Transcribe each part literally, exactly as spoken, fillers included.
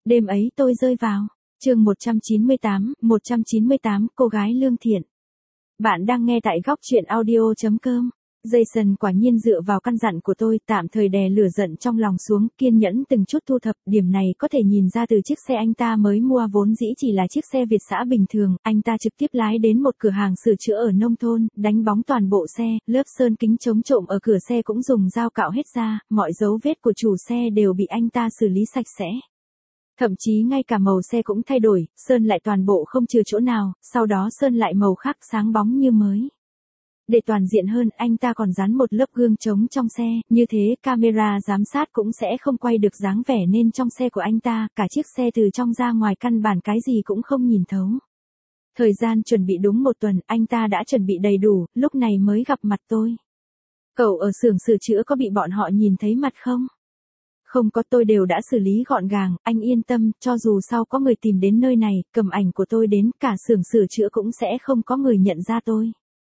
Đêm ấy tôi rơi vào. Chương một trăm chín mươi tám, một trăm chín mươi tám, cô gái lương thiện. Bạn đang nghe tại góc truyện audio chấm com. Jason quả nhiên dựa vào căn dặn của tôi, tạm thời đè lửa giận trong lòng xuống, kiên nhẫn từng chút thu thập, điểm này có thể nhìn ra từ chiếc xe anh ta mới mua vốn dĩ chỉ là chiếc xe Việt xã bình thường, anh ta trực tiếp lái đến một cửa hàng sửa chữa ở nông thôn, đánh bóng toàn bộ xe, lớp sơn kính chống trộm ở cửa xe cũng dùng dao cạo hết ra, mọi dấu vết của chủ xe đều bị anh ta xử lý sạch sẽ. Thậm chí ngay cả màu xe cũng thay đổi, sơn lại toàn bộ không chừa chỗ nào, sau đó sơn lại màu khác sáng bóng như mới. Để toàn diện hơn, anh ta còn dán một lớp gương trống trong xe, như thế camera giám sát cũng sẽ không quay được dáng vẻ nên trong xe của anh ta, cả chiếc xe từ trong ra ngoài căn bản cái gì cũng không nhìn thấu. Thời gian chuẩn bị đúng một tuần, anh ta đã chuẩn bị đầy đủ, lúc này mới gặp mặt tôi. Cậu ở xưởng sửa chữa có bị bọn họ nhìn thấy mặt không? Không có, tôi đều đã xử lý gọn gàng, anh yên tâm, cho dù sau có người tìm đến nơi này, cầm ảnh của tôi đến, cả xưởng sửa chữa cũng sẽ không có người nhận ra tôi.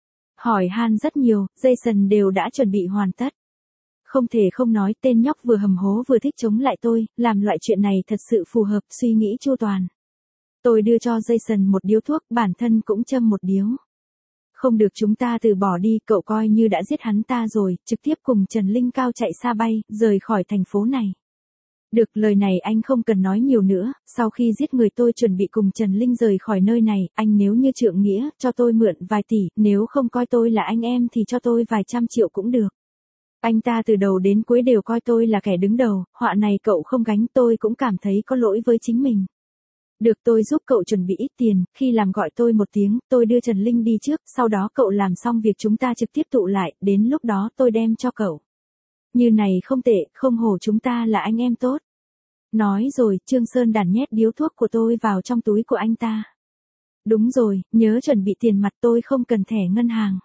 Hỏi han rất nhiều, Jason đều đã chuẩn bị hoàn tất. Không thể không nói, tên nhóc vừa hầm hố vừa thích chống lại tôi, làm loại chuyện này thật sự phù hợp, suy nghĩ chu toàn. Tôi đưa cho Jason một điếu thuốc, bản thân cũng châm một điếu. Không được, chúng ta từ bỏ đi, cậu coi như đã giết hắn ta rồi, trực tiếp cùng Trần Linh Cao chạy xa bay, rời khỏi thành phố này. Được, lời này anh không cần nói nhiều nữa, sau khi giết người tôi chuẩn bị cùng Trần Linh rời khỏi nơi này, anh nếu như trượng nghĩa, cho tôi mượn vài tỷ, nếu không coi tôi là anh em thì cho tôi vài trăm triệu cũng được. Anh ta từ đầu đến cuối đều coi tôi là kẻ đứng đầu, họa này cậu không gánh, tôi cũng cảm thấy có lỗi với chính mình. Được, tôi giúp cậu chuẩn bị ít tiền, khi làm gọi tôi một tiếng, tôi đưa Trần Linh đi trước, sau đó cậu làm xong việc chúng ta trực tiếp tụ lại, đến lúc đó tôi đem cho cậu. Như này không tệ, không hổ chúng ta là anh em tốt. Nói rồi, Trương Sơn đàn nhét điếu thuốc của tôi vào trong túi của anh ta. Đúng rồi, nhớ chuẩn bị tiền mặt, tôi không cần thẻ ngân hàng.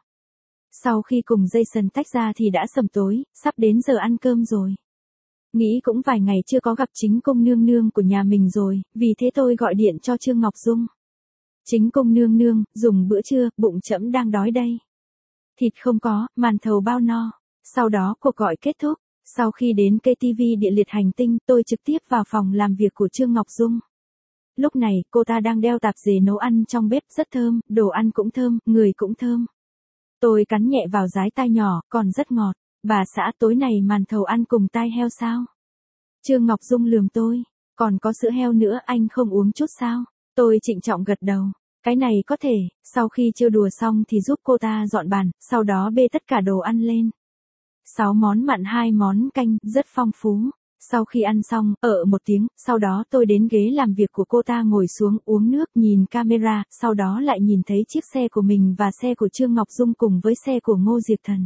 Sau khi cùng Jason tách ra thì đã sầm tối, sắp đến giờ ăn cơm rồi. Nghĩ cũng vài ngày chưa có gặp chính công nương nương của nhà mình rồi, vì thế tôi gọi điện cho Trương Ngọc Dung. Chính công nương nương, dùng bữa trưa, bụng trẫm đang đói đây. Thịt không có, màn thầu bao no. Sau đó cuộc gọi kết thúc, sau khi đến ca tê vê địa liệt hành tinh, tôi trực tiếp vào phòng làm việc của Trương Ngọc Dung. Lúc này, cô ta đang đeo tạp dề nấu ăn trong bếp, rất thơm, đồ ăn cũng thơm, người cũng thơm. Tôi cắn nhẹ vào dái tai nhỏ, còn rất ngọt. Bà xã, tối này màn thầu ăn cùng tai heo sao? Trương Ngọc Dung lườm tôi, còn có sữa heo nữa, anh không uống chút sao? Tôi trịnh trọng gật đầu, cái này có thể. Sau khi trêu đùa xong thì giúp cô ta dọn bàn, sau đó bê tất cả đồ ăn lên. Sáu món mặn hai món canh, rất phong phú. Sau khi ăn xong, ở một tiếng, sau đó tôi đến ghế làm việc của cô ta ngồi xuống uống nước, nhìn camera, sau đó lại nhìn thấy chiếc xe của mình và xe của Trương Ngọc Dung cùng với xe của Ngô Diệp Thần.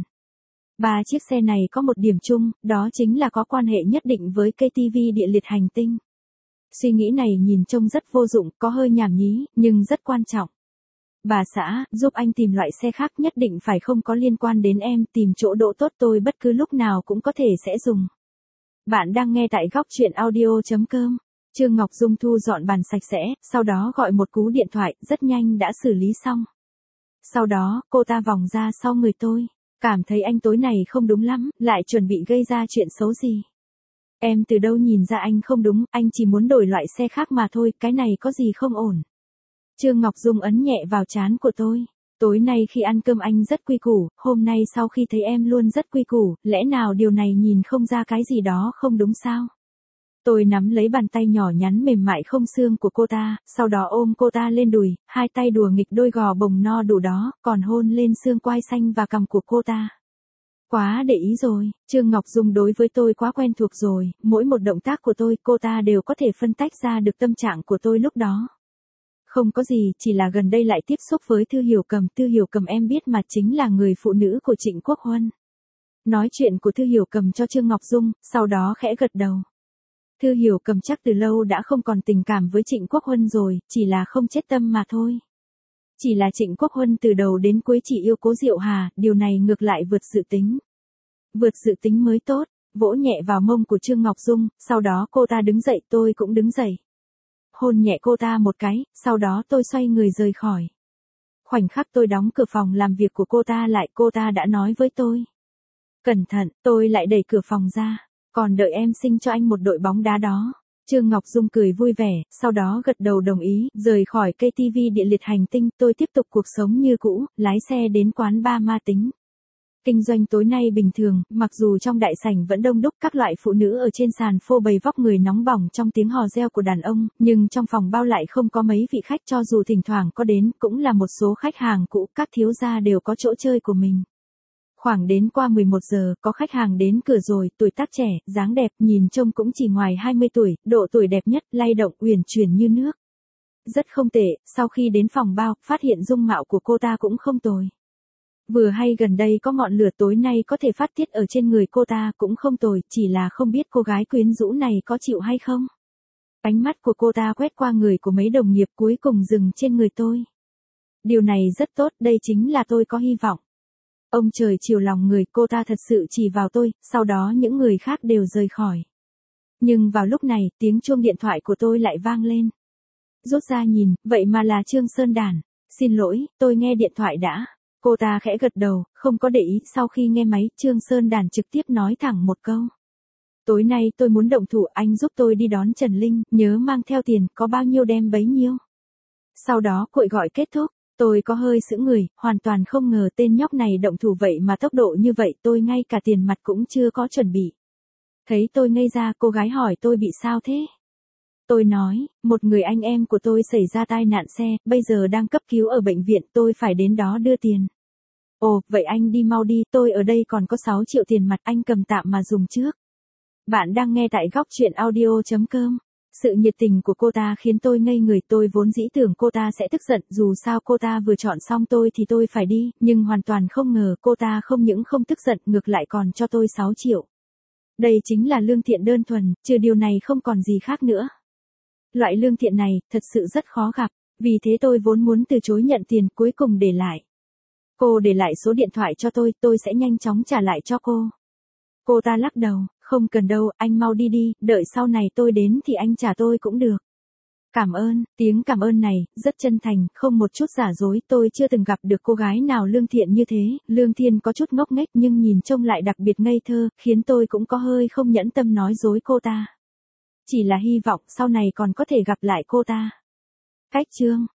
Ba chiếc xe này có một điểm chung, đó chính là có quan hệ nhất định với ca tê vê địa liệt hành tinh. Suy nghĩ này nhìn trông rất vô dụng, có hơi nhảm nhí, nhưng rất quan trọng. Bà xã, giúp anh tìm loại xe khác, nhất định phải không có liên quan đến em, tìm chỗ đỗ tốt, tôi bất cứ lúc nào cũng có thể sẽ dùng. Bạn đang nghe tại góc truyện audio chấm com. Trương Ngọc Dung thu dọn bàn sạch sẽ, sau đó gọi một cú điện thoại, rất nhanh đã xử lý xong. Sau đó, cô ta vòng ra sau người tôi. Cảm thấy anh tối này không đúng lắm, lại chuẩn bị gây ra chuyện xấu gì. Em từ đâu nhìn ra anh không đúng, anh chỉ muốn đổi loại xe khác mà thôi, cái này có gì không ổn. Trương Ngọc Dung ấn nhẹ vào trán của tôi. Tối nay khi ăn cơm anh rất quy củ, hôm nay sau khi thấy em luôn rất quy củ, lẽ nào điều này nhìn không ra cái gì đó không đúng sao? Tôi nắm lấy bàn tay nhỏ nhắn mềm mại không xương của cô ta, sau đó ôm cô ta lên đùi, hai tay đùa nghịch đôi gò bồng no đủ đó, còn hôn lên xương quai xanh và cằm của cô ta. Quá để ý rồi, Trương Ngọc Dung đối với tôi quá quen thuộc rồi, mỗi một động tác của tôi, cô ta đều có thể phân tách ra được tâm trạng của tôi lúc đó. Không có gì, chỉ là gần đây lại tiếp xúc với Thư Hiểu Cầm, Thư Hiểu Cầm em biết mà, chính là người phụ nữ của Trịnh Quốc Huân. Nói chuyện của Thư Hiểu Cầm cho Trương Ngọc Dung, sau đó khẽ gật đầu. Thư Hiểu Cầm chắc từ lâu đã không còn tình cảm với Trịnh Quốc Huân rồi, chỉ là không chết tâm mà thôi. Chỉ là Trịnh Quốc Huân từ đầu đến cuối chỉ yêu Cố Diệu Hà, điều này ngược lại vượt dự tính. Vượt dự tính mới tốt, vỗ nhẹ vào mông của Trương Ngọc Dung, sau đó cô ta đứng dậy, tôi cũng đứng dậy. Hôn nhẹ cô ta một cái, sau đó tôi xoay người rời khỏi. Khoảnh khắc tôi đóng cửa phòng làm việc của cô ta lại, cô ta đã nói với tôi. Cẩn thận, tôi lại đẩy cửa phòng ra. Còn đợi em sinh cho anh một đội bóng đá đó. Trương Ngọc Dung cười vui vẻ, sau đó gật đầu đồng ý, rời khỏi cây tivi địa liệt hành tinh, tôi tiếp tục cuộc sống như cũ, lái xe đến quán bar ma tính. Kinh doanh tối nay bình thường, mặc dù trong đại sảnh vẫn đông đúc các loại phụ nữ ở trên sàn phô bày vóc người nóng bỏng trong tiếng hò reo của đàn ông, nhưng trong phòng bao lại không có mấy vị khách, cho dù thỉnh thoảng có đến, cũng là một số khách hàng cũ, các thiếu gia đều có chỗ chơi của mình. Khoảng đến qua mười một giờ, có khách hàng đến cửa rồi, tuổi tác trẻ, dáng đẹp, nhìn trông cũng chỉ ngoài hai mươi tuổi, độ tuổi đẹp nhất, lay động, uyển chuyển như nước. Rất không tệ, sau khi đến phòng bao, phát hiện dung mạo của cô ta cũng không tồi. Vừa hay gần đây có ngọn lửa tối nay có thể phát tiết ở trên người cô ta cũng không tồi, chỉ là không biết cô gái quyến rũ này có chịu hay không. Ánh mắt của cô ta quét qua người của mấy đồng nghiệp cuối cùng dừng trên người tôi. Điều này rất tốt, đây chính là tôi có hy vọng. Ông trời chiều lòng người, cô ta thật sự chỉ vào tôi, sau đó những người khác đều rời khỏi. Nhưng vào lúc này, tiếng chuông điện thoại của tôi lại vang lên. Rút ra nhìn, vậy mà là Trương Sơn Đản. Xin lỗi, tôi nghe điện thoại đã. Cô ta khẽ gật đầu, không có để ý, sau khi nghe máy, Trương Sơn Đản trực tiếp nói thẳng một câu. Tối nay tôi muốn động thủ, anh giúp tôi đi đón Trần Linh, nhớ mang theo tiền, có bao nhiêu đem bấy nhiêu. Sau đó cuộc gọi kết thúc, tôi có hơi sững người, hoàn toàn không ngờ tên nhóc này động thủ vậy mà tốc độ như vậy, tôi ngay cả tiền mặt cũng chưa có chuẩn bị. Thấy tôi ngây ra, cô gái hỏi tôi bị sao thế? Tôi nói, một người anh em của tôi xảy ra tai nạn xe, bây giờ đang cấp cứu ở bệnh viện, tôi phải đến đó đưa tiền. Ồ, vậy anh đi mau đi, tôi ở đây còn có sáu triệu tiền mặt, anh cầm tạm mà dùng trước. Bạn đang nghe tại góc truyện audio chấm com. Sự nhiệt tình của cô ta khiến tôi ngây người, tôi vốn dĩ tưởng cô ta sẽ tức giận, dù sao cô ta vừa chọn xong tôi thì tôi phải đi, nhưng hoàn toàn không ngờ cô ta không những không tức giận, ngược lại còn cho tôi sáu triệu. Đây chính là lương thiện đơn thuần, trừ điều này không còn gì khác nữa. Loại lương thiện này, thật sự rất khó gặp, vì thế tôi vốn muốn từ chối nhận tiền, cuối cùng để lại. Cô để lại số điện thoại cho tôi, tôi sẽ nhanh chóng trả lại cho cô. Cô ta lắc đầu, không cần đâu, anh mau đi đi, đợi sau này tôi đến thì anh trả tôi cũng được. Cảm ơn, tiếng cảm ơn này, rất chân thành, không một chút giả dối, tôi chưa từng gặp được cô gái nào lương thiện như thế, Lương Thiên có chút ngốc nghếch nhưng nhìn trông lại đặc biệt ngây thơ, khiến tôi cũng có hơi không nhẫn tâm nói dối cô ta. Chỉ là hy vọng sau này còn có thể gặp lại cô ta. Cách chương